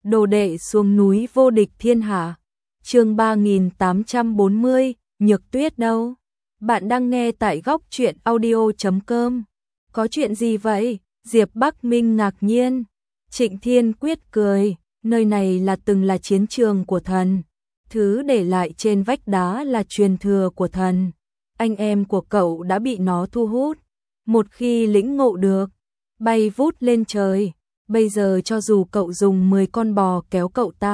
Đồ đệ xuống núi vô địch thiên hạ. Chương 3840, Nhược Tuyết đâu? Bạn đang nghe tại góc truyện audio.com. Có chuyện gì vậy? Diệp Bắc Minh ngạc nhiên. Trịnh Thiên Quyết cười, nơi này từng là chiến trường của thần. Thứ để lại trên vách đá là truyền thừa của thần. Anh em của cậu đã bị nó thu hút. Một khi lĩnh ngộ được, bay vút lên trời. Bây giờ cho dù cậu dùng 10 con bò kéo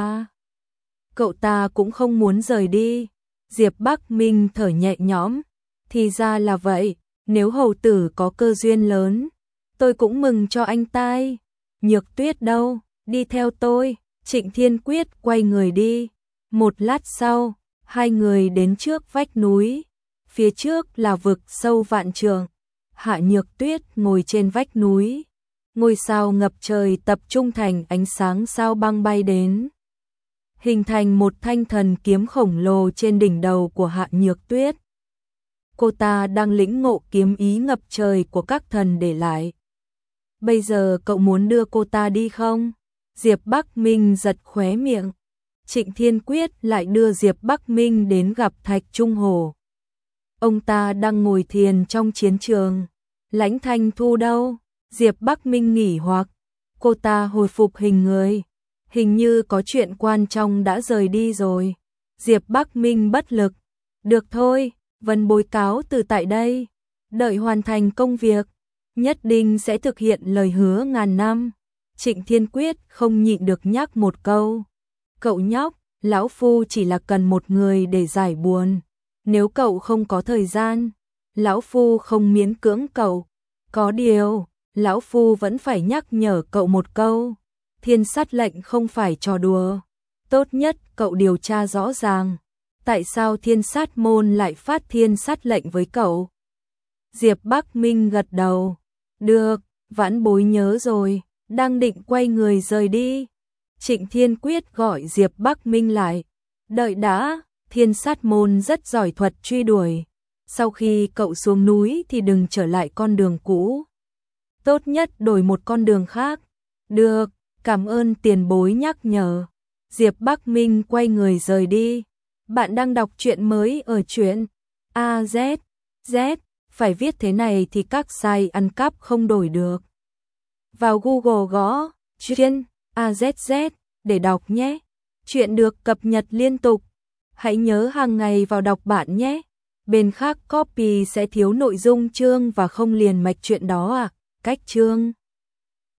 cậu ta cũng không muốn rời đi. Diệp Bắc Minh thở nhẹ nhõm. Thì ra là vậy, nếu hầu tử có cơ duyên lớn, tôi cũng mừng cho anh tai. Nhược Tuyết đâu? Đi theo tôi. Trịnh Thiên Quyết quay người đi. Một lát sau, hai người đến trước vách núi. Phía trước là vực sâu vạn trượng. Hạ Nhược Tuyết ngồi trên vách núi. Ngôi sao ngập trời tập trung thành ánh sáng sao băng bay đến, hình thành một thanh thần kiếm khổng lồ trên đỉnh đầu của Hạ Nhược Tuyết. Cô ta đang lĩnh ngộ kiếm ý ngập trời của các thần để lại. Bây giờ cậu muốn đưa cô ta đi không? Diệp Bắc Minh giật khóe miệng. Trịnh Thiên Quyết lại đưa Diệp Bắc Minh đến gặp Thạch Trung Hổ. Ông ta đang ngồi thiền trong chiến trường. Lãnh Thanh Thu đâu? Diệp Bắc Minh nghỉ hoặc. Cô ta hồi phục hình người. Hình như có chuyện quan trọng đã rời đi rồi. Diệp Bắc Minh bất lực. Được thôi, Vân bối cáo từ tại đây. Đợi hoàn thành công việc, nhất định sẽ thực hiện lời hứa ngàn năm. Trịnh Thiên Quyết không nhịn được nhắc một câu. Cậu nhóc, lão phu chỉ là cần một người để giải buồn. Nếu cậu không có thời gian, lão phu không miễn cưỡng cậu. Có điều, lão phu vẫn phải nhắc nhở cậu một câu. Thiên sát lệnh không phải trò đùa. Tốt nhất cậu điều tra rõ ràng. Tại sao thiên sát môn lại phát thiên sát lệnh với cậu? Diệp Bắc Minh gật đầu. Được, vãn bối nhớ rồi. Đang định quay người rời đi. Trịnh Thiên Quyết gọi Diệp Bắc Minh lại. Đợi đã, thiên sát môn rất giỏi thuật truy đuổi. Sau khi cậu xuống núi thì đừng trở lại con đường cũ. Tốt nhất đổi một con đường khác. Được, cảm ơn tiền bối nhắc nhở. Diệp Bắc Minh quay người rời đi. Bạn đang đọc truyện mới ở truyện AZ. Phải viết thế này thì các site ăn cắp không đổi được. Vào Google gõ truyện AZZ để đọc nhé. Truyện được cập nhật liên tục. Hãy nhớ hàng ngày vào đọc bạn nhé. Bên khác copy sẽ thiếu nội dung chương và không liền mạch truyện đó à. Cách chương